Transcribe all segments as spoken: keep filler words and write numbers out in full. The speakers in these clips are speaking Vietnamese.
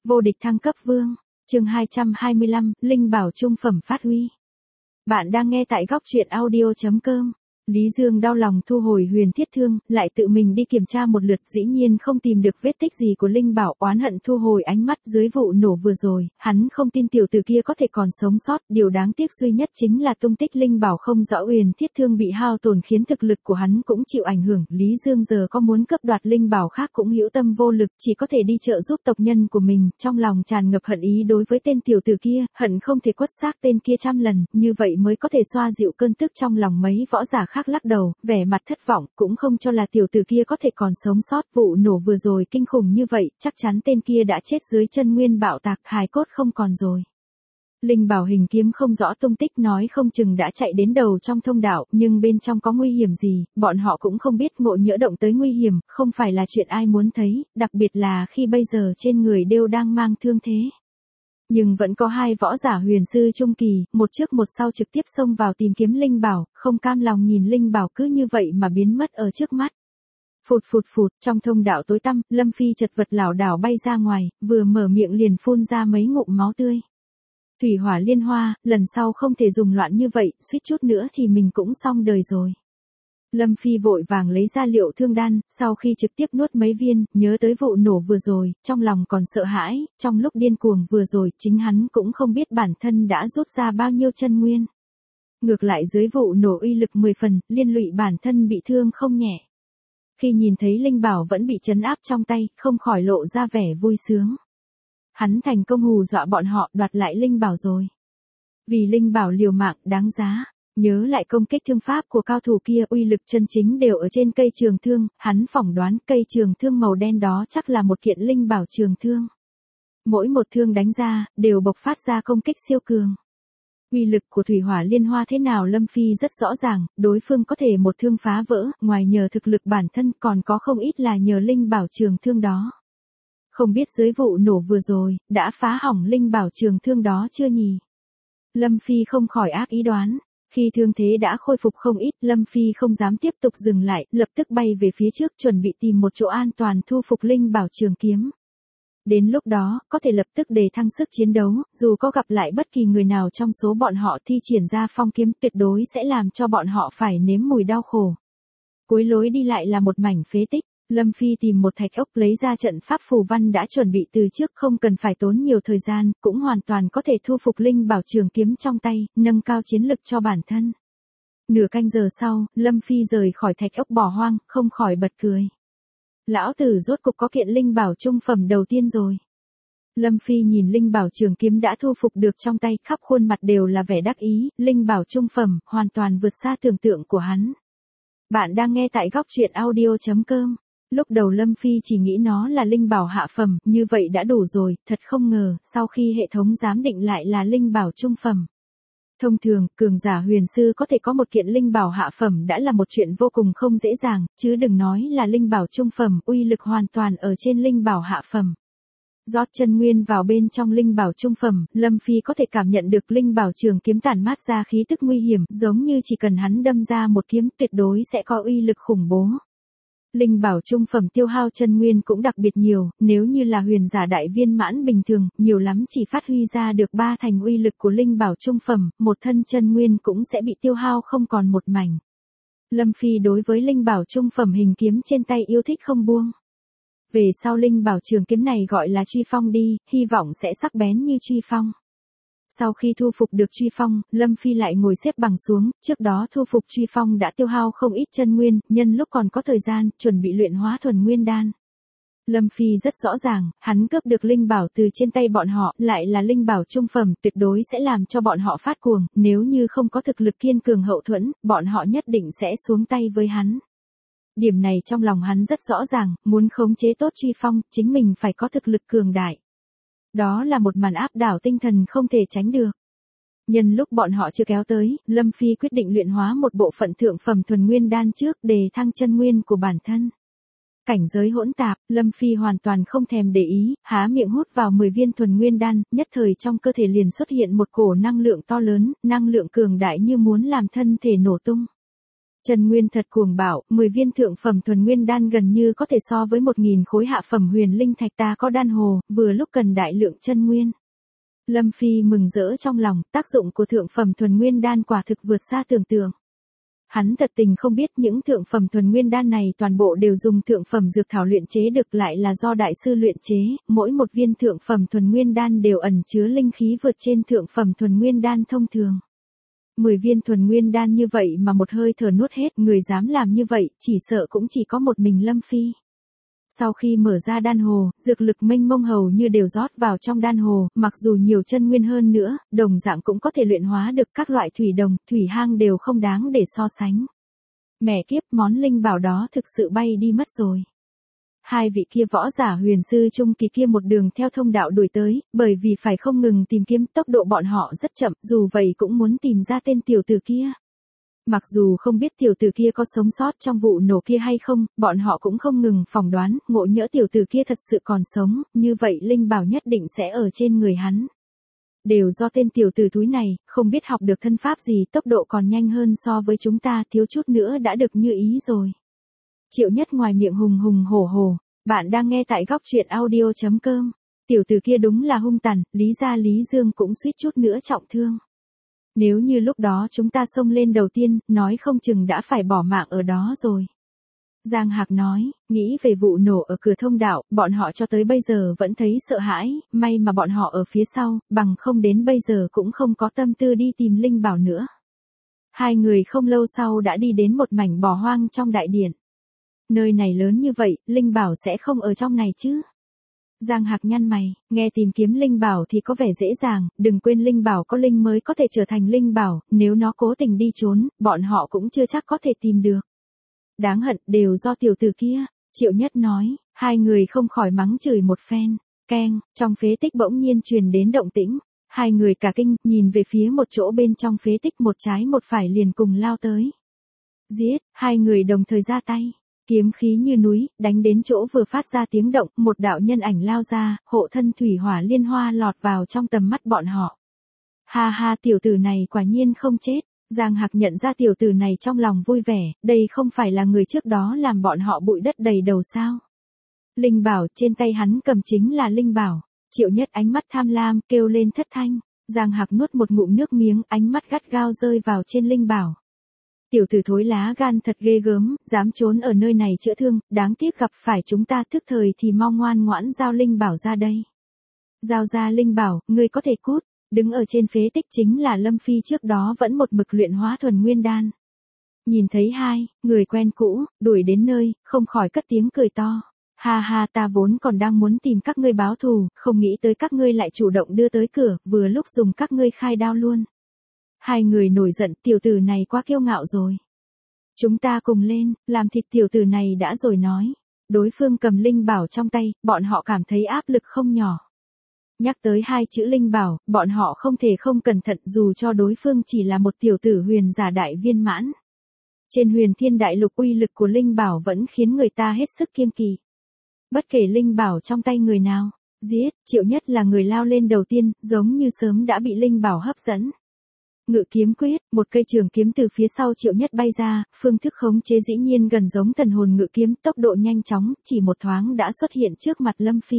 Vô địch thăng cấp vương. Chương hai trăm hai mươi lăm, linh bảo trung phẩm phát huy. Bạn đang nghe tại góc truyện audio chấm com. Lý Dương đau lòng thu hồi huyền thiết thương, lại tự mình đi kiểm tra một lượt, dĩ nhiên không tìm được vết tích gì của linh bảo, oán hận thu hồi ánh mắt. Dưới vụ nổ vừa rồi, hắn không tin tiểu tử kia có thể còn sống sót, điều đáng tiếc duy nhất chính là tung tích linh bảo không rõ, huyền thiết thương bị hao tổn khiến thực lực của hắn cũng chịu ảnh hưởng. Lý Dương giờ có muốn cướp đoạt linh bảo khác cũng hữu tâm vô lực, chỉ có thể đi trợ giúp tộc nhân của mình, trong lòng tràn ngập hận ý đối với tên tiểu tử kia, hận không thể quất xác tên kia trăm lần, như vậy mới có thể xoa dịu cơn tức trong lòng mấy võ giả khác. Lắc đầu, vẻ mặt thất vọng, cũng không cho là tiểu tử kia có thể còn sống sót. Vụ nổ vừa rồi kinh khủng như vậy, chắc chắn tên kia đã chết dưới chân nguyên bạo tạc, hài cốt không còn rồi. Linh bảo hình kiếm không rõ tung tích, nói không chừng đã chạy đến đầu trong thông đạo, nhưng bên trong có nguy hiểm gì, bọn họ cũng không biết. Ngộ nhỡ động tới nguy hiểm, không phải là chuyện ai muốn thấy, đặc biệt là khi bây giờ trên người đều đang mang thương thế. Nhưng vẫn có hai võ giả huyền sư trung kỳ, một trước một sau trực tiếp xông vào tìm kiếm linh bảo, không cam lòng nhìn linh bảo cứ như vậy mà biến mất ở trước mắt. Phụt phụt phụt, trong thông đạo tối tăm, Lâm Phi chật vật lảo đảo bay ra ngoài, vừa mở miệng liền phun ra mấy ngụm máu tươi. Thủy hỏa liên hoa, lần sau không thể dùng loạn như vậy, suýt chút nữa thì mình cũng xong đời rồi. Lâm Phi vội vàng lấy ra liệu thương đan, sau khi trực tiếp nuốt mấy viên, nhớ tới vụ nổ vừa rồi, trong lòng còn sợ hãi, trong lúc điên cuồng vừa rồi, chính hắn cũng không biết bản thân đã rút ra bao nhiêu chân nguyên. Ngược lại dưới vụ nổ uy lực mười phần, liên lụy bản thân bị thương không nhẹ. Khi nhìn thấy linh bảo vẫn bị trấn áp trong tay, không khỏi lộ ra vẻ vui sướng. Hắn thành công hù dọa bọn họ, đoạt lại linh bảo rồi. Vì linh bảo liều mạng, đáng giá. Nhớ lại công kích thương pháp của cao thủ kia, uy lực chân chính đều ở trên cây trường thương, hắn phỏng đoán cây trường thương màu đen đó chắc là một kiện linh bảo trường thương. Mỗi một thương đánh ra, đều bộc phát ra công kích siêu cường. Uy lực của thủy hỏa liên hoa thế nào Lâm Phi rất rõ ràng, đối phương có thể một thương phá vỡ, ngoài nhờ thực lực bản thân còn có không ít là nhờ linh bảo trường thương đó. Không biết dưới vụ nổ vừa rồi, đã phá hỏng linh bảo trường thương đó chưa nhỉ? Lâm Phi không khỏi ác ý đoán. Khi thương thế đã khôi phục không ít, Lâm Phi không dám tiếp tục dừng lại, lập tức bay về phía trước chuẩn bị tìm một chỗ an toàn thu phục linh bảo trường kiếm. Đến lúc đó, có thể lập tức đề thăng sức chiến đấu, dù có gặp lại bất kỳ người nào trong số bọn họ thi triển ra phong kiếm tuyệt đối sẽ làm cho bọn họ phải nếm mùi đau khổ. Cuối lối đi lại là một mảnh phế tích. Lâm Phi tìm một thạch ốc lấy ra trận pháp phù văn đã chuẩn bị từ trước, không cần phải tốn nhiều thời gian, cũng hoàn toàn có thể thu phục linh bảo trường kiếm trong tay, nâng cao chiến lực cho bản thân. Nửa canh giờ sau, Lâm Phi rời khỏi thạch ốc bỏ hoang, không khỏi bật cười. Lão tử rốt cục có kiện linh bảo trung phẩm đầu tiên rồi. Lâm Phi nhìn linh bảo trường kiếm đã thu phục được trong tay, khắp khuôn mặt đều là vẻ đắc ý, linh bảo trung phẩm, hoàn toàn vượt xa tưởng tượng của hắn. Bạn đang nghe tại góc truyện audio chấm com. Lúc đầu Lâm Phi chỉ nghĩ nó là linh bảo hạ phẩm, như vậy đã đủ rồi, thật không ngờ, sau khi hệ thống giám định lại là linh bảo trung phẩm. Thông thường, cường giả huyền sư có thể có một kiện linh bảo hạ phẩm đã là một chuyện vô cùng không dễ dàng, chứ đừng nói là linh bảo trung phẩm, uy lực hoàn toàn ở trên linh bảo hạ phẩm. Rót chân nguyên vào bên trong linh bảo trung phẩm, Lâm Phi có thể cảm nhận được linh bảo trường kiếm tản mát ra khí tức nguy hiểm, giống như chỉ cần hắn đâm ra một kiếm tuyệt đối sẽ có uy lực khủng bố. Linh bảo trung phẩm tiêu hao chân nguyên cũng đặc biệt nhiều, nếu như là huyền giả đại viên mãn bình thường, nhiều lắm chỉ phát huy ra được ba thành uy lực của linh bảo trung phẩm, một thân chân nguyên cũng sẽ bị tiêu hao không còn một mảnh. Lâm Phi đối với linh bảo trung phẩm hình kiếm trên tay yêu thích không buông. Về sau linh bảo trường kiếm này gọi là truy phong đi, hy vọng sẽ sắc bén như truy phong. Sau khi thu phục được truy phong, Lâm Phi lại ngồi xếp bằng xuống, trước đó thu phục truy phong đã tiêu hao không ít chân nguyên, nhân lúc còn có thời gian, chuẩn bị luyện hóa thuần nguyên đan. Lâm Phi rất rõ ràng, hắn cướp được linh bảo từ trên tay bọn họ, lại là linh bảo trung phẩm, tuyệt đối sẽ làm cho bọn họ phát cuồng, nếu như không có thực lực kiên cường hậu thuẫn, bọn họ nhất định sẽ xuống tay với hắn. Điểm này trong lòng hắn rất rõ ràng, muốn khống chế tốt truy phong, chính mình phải có thực lực cường đại. Đó là một màn áp đảo tinh thần không thể tránh được. Nhân lúc bọn họ chưa kéo tới, Lâm Phi quyết định luyện hóa một bộ phận thượng phẩm thuần nguyên đan trước để thăng chân nguyên của bản thân. Cảnh giới hỗn tạp, Lâm Phi hoàn toàn không thèm để ý, há miệng hút vào mười viên thuần nguyên đan, nhất thời trong cơ thể liền xuất hiện một cổ năng lượng to lớn, năng lượng cường đại như muốn làm thân thể nổ tung. Chân nguyên thật cuồng bạo, mười viên thượng phẩm thuần nguyên đan gần như có thể so với một nghìn khối hạ phẩm huyền linh thạch, ta có đan hồ, vừa lúc cần đại lượng chân nguyên. Lâm Phi mừng rỡ trong lòng, tác dụng của thượng phẩm thuần nguyên đan quả thực vượt xa tưởng tượng. Hắn thật tình không biết những thượng phẩm thuần nguyên đan này toàn bộ đều dùng thượng phẩm dược thảo luyện chế được, lại là do đại sư luyện chế, mỗi một viên thượng phẩm thuần nguyên đan đều ẩn chứa linh khí vượt trên thượng phẩm thuần nguyên đan thông thường. mười viên thuần nguyên đan như vậy mà một hơi thở nuốt hết, người dám làm như vậy, chỉ sợ cũng chỉ có một mình Lâm Phi. Sau khi mở ra đan hồ, dược lực mênh mông hầu như đều rót vào trong đan hồ, mặc dù nhiều chân nguyên hơn nữa, đồng dạng cũng có thể luyện hóa được các loại thủy đồng, thủy hang đều không đáng để so sánh. Mẹ kiếp, món linh bảo đó thực sự bay đi mất rồi. Hai vị kia võ giả huyền sư trung kỳ kia một đường theo thông đạo đuổi tới, bởi vì phải không ngừng tìm kiếm, tốc độ bọn họ rất chậm, dù vậy cũng muốn tìm ra tên tiểu tử kia. Mặc dù không biết tiểu tử kia có sống sót trong vụ nổ kia hay không, bọn họ cũng không ngừng phỏng đoán, ngộ nhỡ tiểu tử kia thật sự còn sống, như vậy linh bảo nhất định sẽ ở trên người hắn. Đều do tên tiểu tử túi này, không biết học được thân pháp gì, tốc độ còn nhanh hơn so với chúng ta, thiếu chút nữa đã được như ý rồi. Triệu Nhất ngoài miệng hùng hùng hổ hổ, bạn đang nghe tại góc truyện audio chấm com. Tiểu tử kia đúng là hung tàn, Lý gia Lý Dương cũng suýt chút nữa trọng thương. Nếu như lúc đó chúng ta xông lên đầu tiên, nói không chừng đã phải bỏ mạng ở đó rồi. Giang Hạc nói, nghĩ về vụ nổ ở cửa thông đạo, bọn họ cho tới bây giờ vẫn thấy sợ hãi, may mà bọn họ ở phía sau, bằng không đến bây giờ cũng không có tâm tư đi tìm linh bảo nữa. Hai người không lâu sau đã đi đến một mảnh bỏ hoang trong đại điện. Nơi này lớn như vậy, linh bảo sẽ không ở trong này chứ? Giang Hạc nhăn mày, nghe tìm kiếm linh bảo thì có vẻ dễ dàng, đừng quên linh bảo có linh mới có thể trở thành linh bảo, nếu nó cố tình đi trốn, bọn họ cũng chưa chắc có thể tìm được. Đáng hận, đều do tiểu tử kia, Triệu Nhất nói, hai người không khỏi mắng chửi một phen, keng, trong phế tích bỗng nhiên truyền đến động tĩnh, hai người cả kinh, nhìn về phía một chỗ bên trong phế tích, một trái một phải liền cùng lao tới. Giết, hai người đồng thời ra tay. Kiếm khí như núi, đánh đến chỗ vừa phát ra tiếng động, một đạo nhân ảnh lao ra, hộ thân thủy hỏa liên hoa lọt vào trong tầm mắt bọn họ. Ha ha, tiểu tử này quả nhiên không chết. Giang Hạc nhận ra tiểu tử này trong lòng vui vẻ, đây không phải là người trước đó làm bọn họ bụi đất đầy đầu sao. Linh bảo, trên tay hắn cầm chính là linh bảo. Triệu Nhất ánh mắt tham lam, kêu lên thất thanh. Giang Hạc nuốt một ngụm nước miếng, ánh mắt gắt gao rơi vào trên linh bảo. Tiểu tử thối lá gan thật ghê gớm, dám trốn ở nơi này chữa thương, đáng tiếc gặp phải chúng ta thức thời thì mau ngoan ngoãn giao linh bảo ra đây. Giao ra linh bảo, ngươi có thể cút, đứng ở trên phế tích chính là Lâm Phi trước đó vẫn một mực luyện hóa thuần nguyên đan. Nhìn thấy hai, người quen cũ, đuổi đến nơi, không khỏi cất tiếng cười to. Ha ha, ta vốn còn đang muốn tìm các ngươi báo thù, không nghĩ tới các ngươi lại chủ động đưa tới cửa, vừa lúc dùng các ngươi khai đao luôn. Hai người nổi giận, tiểu tử này quá kiêu ngạo rồi. Chúng ta cùng lên, làm thịt tiểu tử này đã rồi nói. Đối phương cầm linh bảo trong tay, bọn họ cảm thấy áp lực không nhỏ. Nhắc tới hai chữ linh bảo, bọn họ không thể không cẩn thận dù cho đối phương chỉ là một tiểu tử huyền giả đại viên mãn. Trên huyền thiên đại lục uy lực của linh bảo vẫn khiến người ta hết sức kiêng kỵ. Bất kể linh bảo trong tay người nào, giết, Triệu Nhất là người lao lên đầu tiên, giống như sớm đã bị linh bảo hấp dẫn. Ngự kiếm quyết, một cây trường kiếm từ phía sau Triệu Nhất bay ra, phương thức khống chế dĩ nhiên gần giống thần hồn ngự kiếm, tốc độ nhanh chóng, chỉ một thoáng đã xuất hiện trước mặt Lâm Phi.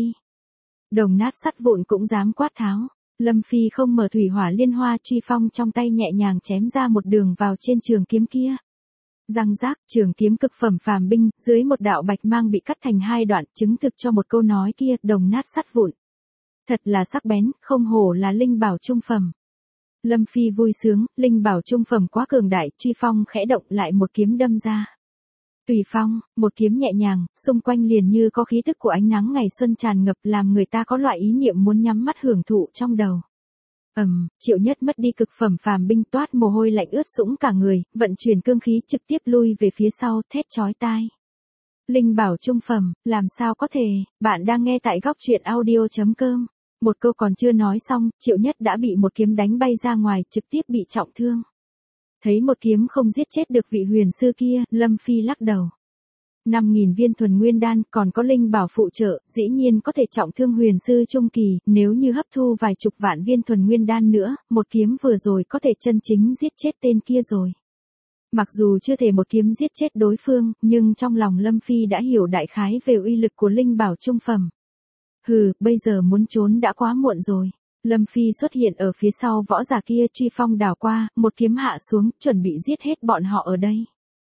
Đồng nát sắt vụn cũng dám quát tháo. Lâm Phi không mở thủy hỏa liên hoa truy phong trong tay, nhẹ nhàng chém ra một đường vào trên trường kiếm kia. Răng rác, trường kiếm cực phẩm phàm binh, dưới một đạo bạch mang bị cắt thành hai đoạn, chứng thực cho một câu nói kia, đồng nát sắt vụn. Thật là sắc bén, không hổ là linh bảo trung phẩm. Lâm Phi vui sướng, linh bảo trung phẩm quá cường đại, truy phong khẽ động lại một kiếm đâm ra. Tùy phong, một kiếm nhẹ nhàng, xung quanh liền như có khí tức của ánh nắng ngày xuân tràn ngập, làm người ta có loại ý niệm muốn nhắm mắt hưởng thụ trong đầu. Ầm, um, Triệu Nhất mất đi cực phẩm phàm binh, toát mồ hôi lạnh ướt sũng cả người, vận chuyển cương khí trực tiếp lui về phía sau, thét chói tai. Linh bảo trung phẩm, làm sao có thể, bạn đang nghe tại góc truyện audio chấm com. Một câu còn chưa nói xong, Triệu Nhất đã bị một kiếm đánh bay ra ngoài, trực tiếp bị trọng thương. Thấy một kiếm không giết chết được vị huyền sư kia, Lâm Phi lắc đầu. năm nghìn viên thuần nguyên đan, còn có linh bảo phụ trợ, dĩ nhiên có thể trọng thương huyền sư trung kỳ, nếu như hấp thu vài chục vạn viên thuần nguyên đan nữa, một kiếm vừa rồi có thể chân chính giết chết tên kia rồi. Mặc dù chưa thể một kiếm giết chết đối phương, nhưng trong lòng Lâm Phi đã hiểu đại khái về uy lực của linh bảo trung phẩm. Hừ, bây giờ muốn trốn đã quá muộn rồi. Lâm Phi xuất hiện ở phía sau võ giả kia, truy phong đảo qua, một kiếm hạ xuống, chuẩn bị giết hết bọn họ ở đây.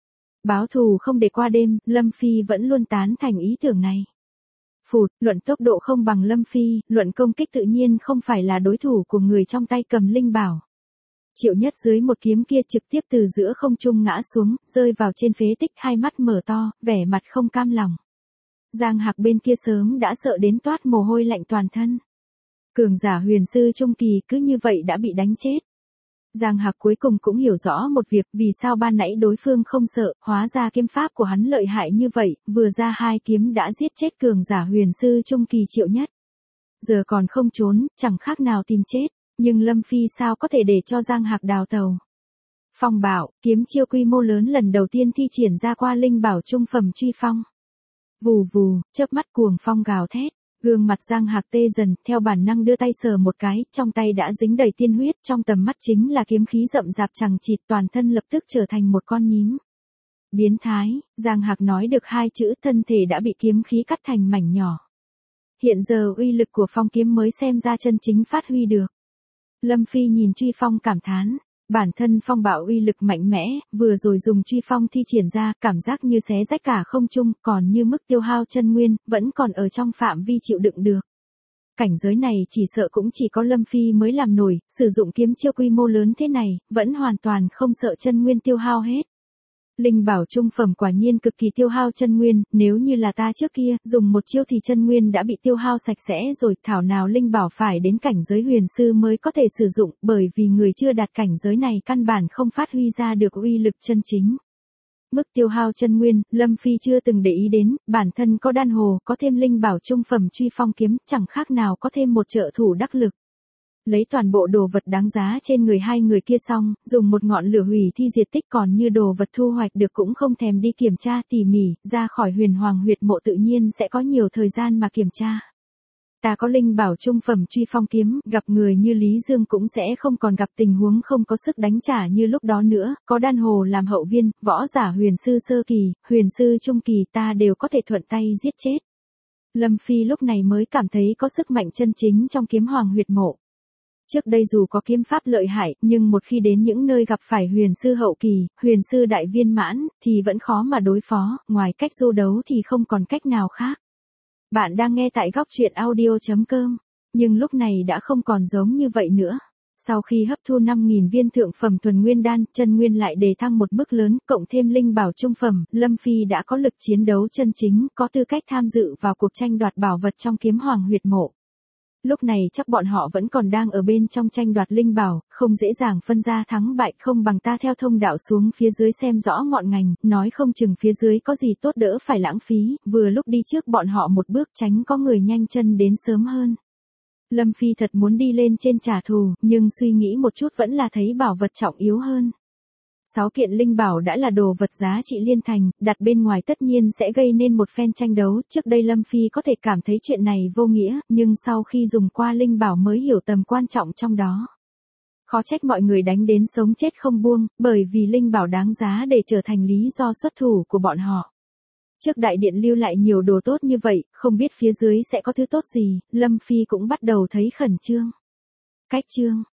Báo thù không để qua đêm, Lâm Phi vẫn luôn tán thành ý tưởng này. Phụt, luận tốc độ không bằng Lâm Phi, luận công kích tự nhiên không phải là đối thủ của người trong tay cầm linh bảo. Triệu Nhất dưới một kiếm kia trực tiếp từ giữa không trung ngã xuống, rơi vào trên phế tích, hai mắt mở to, vẻ mặt không cam lòng. Giang Hạc bên kia sớm đã sợ đến toát mồ hôi lạnh toàn thân. Cường giả huyền sư trung kỳ cứ như vậy đã bị đánh chết. Giang Hạc cuối cùng cũng hiểu rõ một việc, vì sao ban nãy đối phương không sợ, hóa ra kiếm pháp của hắn lợi hại như vậy, vừa ra hai kiếm đã giết chết cường giả huyền sư trung kỳ Triệu Nhất. Giờ còn không trốn, chẳng khác nào tìm chết, nhưng Lâm Phi sao có thể để cho Giang Hạc đào tàu. Phong bảo, kiếm chiêu quy mô lớn lần đầu tiên thi triển ra qua linh bảo trung phẩm truy phong. Vù vù, chớp mắt cuồng phong gào thét. Gương mặt Giang Hạc tê dần, theo bản năng đưa tay sờ một cái, trong tay đã dính đầy tiên huyết, trong tầm mắt chính là kiếm khí rậm rạp chằng chịt, toàn thân lập tức trở thành một con nhím. Biến thái, Giang Hạc nói được hai chữ, thân thể đã bị kiếm khí cắt thành mảnh nhỏ. Hiện giờ uy lực của phong kiếm mới xem ra chân chính phát huy được. Lâm Phi nhìn truy phong cảm thán. Bản thân phong bảo uy lực mạnh mẽ, vừa rồi dùng truy phong thi triển ra, cảm giác như xé rách cả không trung, còn như mức tiêu hao chân nguyên, vẫn còn ở trong phạm vi chịu đựng được. Cảnh giới này chỉ sợ cũng chỉ có Lâm Phi mới làm nổi, sử dụng kiếm chiêu quy mô lớn thế này, vẫn hoàn toàn không sợ chân nguyên tiêu hao hết. Linh bảo trung phẩm quả nhiên cực kỳ tiêu hao chân nguyên, nếu như là ta trước kia, dùng một chiêu thì chân nguyên đã bị tiêu hao sạch sẽ rồi, thảo nào linh bảo phải đến cảnh giới huyền sư mới có thể sử dụng, bởi vì người chưa đạt cảnh giới này căn bản không phát huy ra được uy lực chân chính. Mức tiêu hao chân nguyên, Lâm Phi chưa từng để ý đến, bản thân có đan hồ, có thêm linh bảo trung phẩm truy phong kiếm, chẳng khác nào có thêm một trợ thủ đắc lực. Lấy toàn bộ đồ vật đáng giá trên người hai người kia xong, dùng một ngọn lửa hủy thi diệt tích, còn như đồ vật thu hoạch được cũng không thèm đi kiểm tra tỉ mỉ, ra khỏi huyền hoàng huyệt mộ tự nhiên sẽ có nhiều thời gian mà kiểm tra. Ta có linh bảo trung phẩm truy phong kiếm, gặp người như Lý Dương cũng sẽ không còn gặp tình huống không có sức đánh trả như lúc đó nữa, có đan hồ làm hậu viên, võ giả huyền sư sơ kỳ, huyền sư trung kỳ ta đều có thể thuận tay giết chết. Lâm Phi lúc này mới cảm thấy có sức mạnh chân chính trong kiếm hoàng huyệt mộ. Trước đây dù có kiếm pháp lợi hại, nhưng một khi đến những nơi gặp phải huyền sư hậu kỳ, huyền sư đại viên mãn, thì vẫn khó mà đối phó, ngoài cách du đấu thì không còn cách nào khác. Bạn đang nghe tại góc truyện audio chấm com, nhưng lúc này đã không còn giống như vậy nữa. Sau khi hấp thu năm nghìn viên thượng phẩm thuần nguyên đan, chân nguyên lại đề thăng một mức lớn, cộng thêm linh bảo trung phẩm, Lâm Phi đã có lực chiến đấu chân chính, có tư cách tham dự vào cuộc tranh đoạt bảo vật trong kiếm hoàng huyệt mộ. Lúc này chắc bọn họ vẫn còn đang ở bên trong tranh đoạt linh bảo, không dễ dàng phân ra thắng bại, không bằng ta theo thông đạo xuống phía dưới xem rõ ngọn ngành, nói không chừng phía dưới có gì tốt đỡ phải lãng phí, vừa lúc đi trước bọn họ một bước tránh có người nhanh chân đến sớm hơn. Lâm Phi thật muốn đi lên trên trả thù, nhưng suy nghĩ một chút vẫn là thấy bảo vật trọng yếu hơn. Sáu kiện linh bảo đã là đồ vật giá trị liên thành, đặt bên ngoài tất nhiên sẽ gây nên một phen tranh đấu, trước đây Lâm Phi có thể cảm thấy chuyện này vô nghĩa, nhưng sau khi dùng qua linh bảo mới hiểu tầm quan trọng trong đó. Khó trách mọi người đánh đến sống chết không buông, bởi vì linh bảo đáng giá để trở thành lý do xuất thủ của bọn họ. Trước đại điện lưu lại nhiều đồ tốt như vậy, không biết phía dưới sẽ có thứ tốt gì, Lâm Phi cũng bắt đầu thấy khẩn trương. Cách chương